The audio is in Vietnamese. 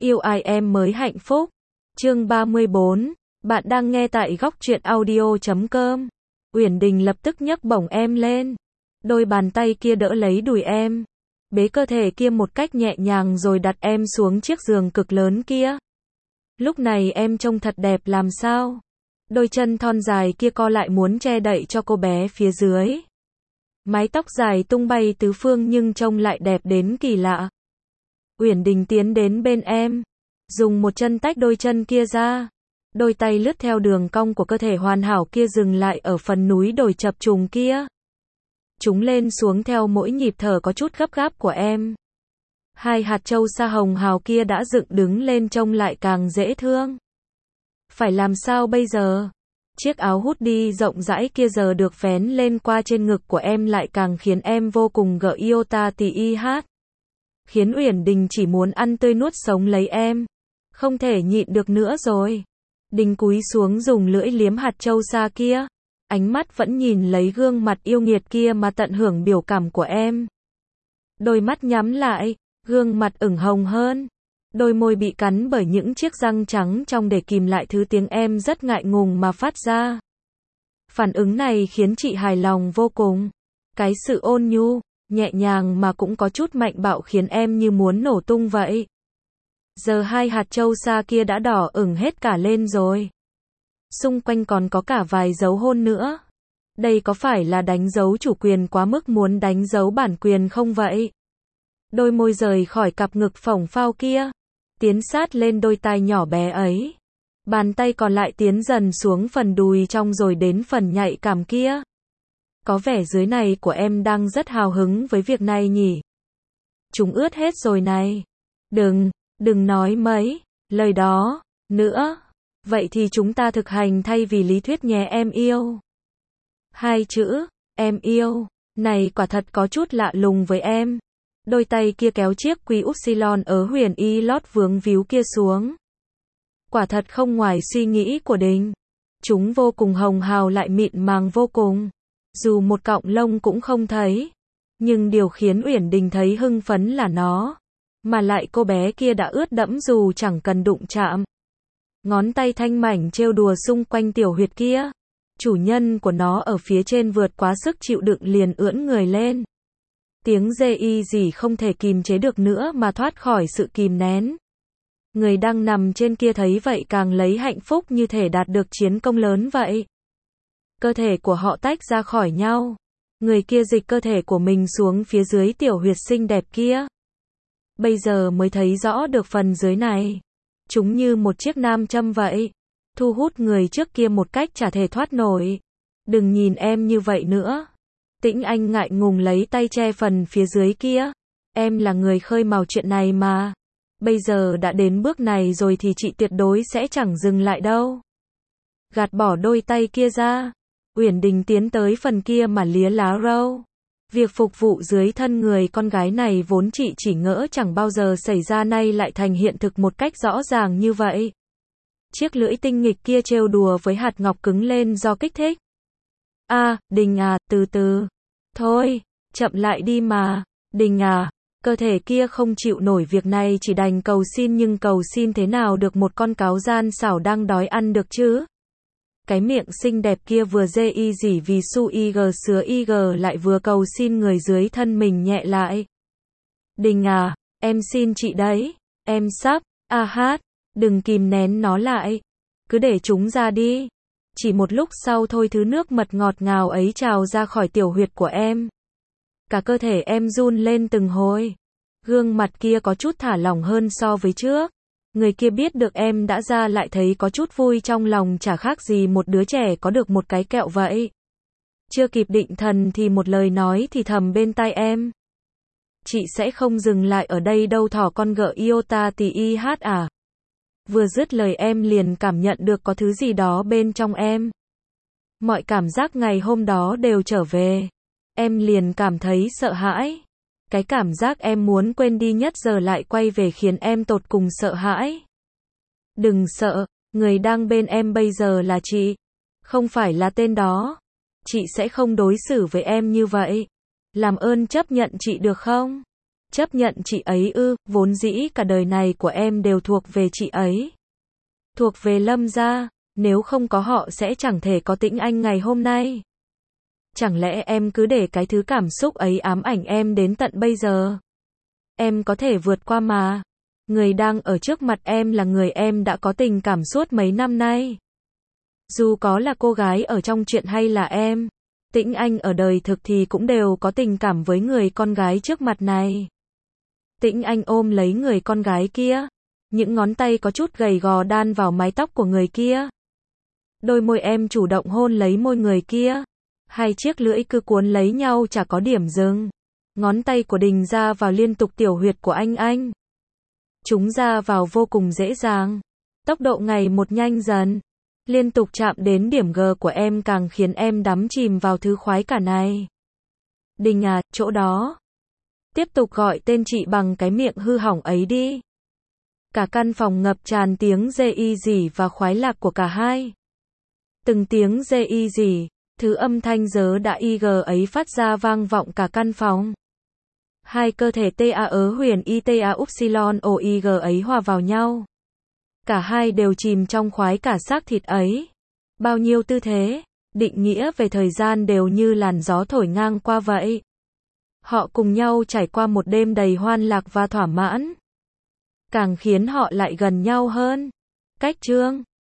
Yêu ai em mới hạnh phúc. Chương 34. Bạn đang nghe tại góc truyện audio.com. Uyển Đình lập tức nhấc bổng em lên. Đôi bàn tay kia đỡ lấy đùi em. Bế cơ thể kia một cách nhẹ nhàng rồi đặt em xuống chiếc giường cực lớn kia. Lúc này em trông thật đẹp làm sao. Đôi chân thon dài kia co lại muốn che đậy cho cô bé phía dưới. Mái tóc dài tung bay tứ phương nhưng trông lại đẹp đến kỳ lạ. Uyển Đình tiến đến bên em, dùng một chân tách đôi chân kia ra. Đôi tay lướt theo đường cong của cơ thể hoàn hảo kia dừng lại ở phần núi đồi chập trùng kia. Chúng lên xuống theo mỗi nhịp thở có chút gấp gáp của em. Hai hạt châu sa hồng hào kia đã dựng đứng lên trông lại càng dễ thương. Phải làm sao bây giờ? Chiếc áo hoodie rộng rãi kia giờ được vén lên qua trên ngực của em lại càng khiến em vô cùng gợi yêu ta tì y hát. Khiến Uyển Đình chỉ muốn ăn tươi nuốt sống lấy em. Không thể nhịn được nữa rồi. Đình cúi xuống dùng lưỡi liếm hạt châu sa kia. Ánh mắt vẫn nhìn lấy gương mặt yêu nghiệt kia mà tận hưởng biểu cảm của em. Đôi mắt nhắm lại, gương mặt ửng hồng hơn. Đôi môi bị cắn bởi những chiếc răng trắng trong để kìm lại thứ tiếng em rất ngại ngùng mà phát ra. Phản ứng này khiến chị hài lòng vô cùng. Cái sự ôn nhu, nhẹ nhàng mà cũng có chút mạnh bạo khiến em như muốn nổ tung vậy. Giờ hai hạt châu sa kia đã đỏ ửng hết cả lên rồi. Xung quanh còn có cả vài dấu hôn nữa. Đây có phải là đánh dấu chủ quyền quá mức muốn đánh dấu bản quyền không vậy? Đôi môi rời khỏi cặp ngực phồng phao kia. Tiến sát lên đôi tai nhỏ bé ấy. Bàn tay còn lại tiến dần xuống phần đùi trong rồi đến phần nhạy cảm kia. Có vẻ dưới này của em đang rất hào hứng với việc này nhỉ? Chúng ướt hết rồi này. Đừng nói mấy lời đó nữa. Vậy thì chúng ta thực hành thay vì lý thuyết nhé em yêu. Hai chữ, em yêu, này quả thật có chút lạ lùng với em. Đôi tay kia kéo chiếc quy upsilon ở huyền y lót vướng víu kia xuống. Quả thật không ngoài suy nghĩ của Đình. Chúng vô cùng hồng hào lại mịn màng vô cùng. Dù một cọng lông cũng không thấy. Nhưng điều khiến Uyển Đình thấy hưng phấn là nó. Mà lại cô bé kia đã ướt đẫm dù chẳng cần đụng chạm. Ngón tay thanh mảnh trêu đùa xung quanh tiểu huyệt kia. Chủ nhân của nó ở phía trên vượt quá sức chịu đựng liền ưỡn người lên. Tiếng dê y gì không thể kìm chế được nữa mà thoát khỏi sự kìm nén. Người đang nằm trên kia thấy vậy càng lấy hạnh phúc như thể đạt được chiến công lớn vậy. Cơ thể của họ tách ra khỏi nhau. Người kia dịch cơ thể của mình xuống phía dưới tiểu huyệt xinh đẹp kia. Bây giờ mới thấy rõ được phần dưới này. Chúng như một chiếc nam châm vậy. Thu hút người trước kia một cách chả thể thoát nổi. Đừng nhìn em như vậy nữa. Tĩnh Anh ngại ngùng lấy tay che phần phía dưới kia. Em là người khơi mào chuyện này mà. Bây giờ đã đến bước này rồi thì chị tuyệt đối sẽ chẳng dừng lại đâu. Gạt bỏ đôi tay kia ra. Uyển Đình tiến tới phần kia mà lía lá râu. Việc phục vụ dưới thân người con gái này vốn chị chỉ ngỡ chẳng bao giờ xảy ra nay lại thành hiện thực một cách rõ ràng như vậy. Chiếc lưỡi tinh nghịch kia trêu đùa với hạt ngọc cứng lên do kích thích. Đình à, từ từ. Thôi, chậm lại đi mà. Đình à, cơ thể kia không chịu nổi việc này chỉ đành cầu xin nhưng cầu xin thế nào được một con cáo gian xảo đang đói ăn được chứ. Cái miệng xinh đẹp kia vừa dê y dỉ vì su ig sứa ig lại vừa cầu xin người dưới thân mình nhẹ lại. Đình à, em xin chị đấy. Em sắp, hát, đừng kìm nén nó lại. Cứ để chúng ra đi. Chỉ một lúc sau thôi thứ nước mật ngọt ngào ấy trào ra khỏi tiểu huyệt của em. Cả cơ thể em run lên từng hồi. Gương mặt kia có chút thả lỏng hơn so với trước. Người kia biết được em đã ra lại thấy có chút vui trong lòng chả khác gì một đứa trẻ có được một cái kẹo vậy. Chưa kịp định thần thì một lời nói thì thầm bên tai em. Chị sẽ không dừng lại ở đây đâu thỏ con gợ yêu ta tì y hát à. Vừa dứt lời em liền cảm nhận được có thứ gì đó bên trong em. Mọi cảm giác ngày hôm đó đều trở về. Em liền cảm thấy sợ hãi. Cái cảm giác em muốn quên đi nhất giờ lại quay về khiến em tột cùng sợ hãi. Đừng sợ, người đang bên em bây giờ là chị. Không phải là tên đó. Chị sẽ không đối xử với em như vậy. Làm ơn chấp nhận chị được không? Chấp nhận chị ấy ư? Vốn dĩ cả đời này của em đều thuộc về chị ấy. Thuộc về Lâm gia, nếu không có họ sẽ chẳng thể có Tĩnh Anh ngày hôm nay. Chẳng lẽ em cứ để cái thứ cảm xúc ấy ám ảnh em đến tận bây giờ? Em có thể vượt qua mà. Người đang ở trước mặt em là người em đã có tình cảm suốt mấy năm nay. Dù có là cô gái ở trong chuyện hay là em, Tĩnh Anh ở đời thực thì cũng đều có tình cảm với người con gái trước mặt này. Tĩnh Anh ôm lấy người con gái kia, những ngón tay có chút gầy gò đan vào mái tóc của người kia. Đôi môi em chủ động hôn lấy môi người kia, hai chiếc lưỡi cứ cuốn lấy nhau chả có điểm dừng. Ngón tay của Đình ra vào liên tục tiểu huyệt của anh. Chúng ra vào vô cùng dễ dàng, tốc độ ngày một nhanh dần, liên tục chạm đến điểm G của em càng khiến em đắm chìm vào thứ khoái cả này. Đình à, chỗ đó. Tiếp tục gọi tên chị bằng cái miệng hư hỏng ấy đi. Cả căn phòng ngập tràn tiếng rê y rỉ và khoái lạc của cả hai. Từng tiếng rê y rỉ, thứ âm thanh dớ đã ig ấy phát ra vang vọng cả căn phòng. Hai cơ thể ta huyền ita upsilon oig ấy hòa vào nhau. Cả hai đều chìm trong khoái cả xác thịt ấy. Bao nhiêu tư thế, định nghĩa về thời gian đều như làn gió thổi ngang qua vậy. Họ cùng nhau trải qua một đêm đầy hoan lạc và thỏa mãn. Càng khiến họ lại gần nhau hơn. Cách chương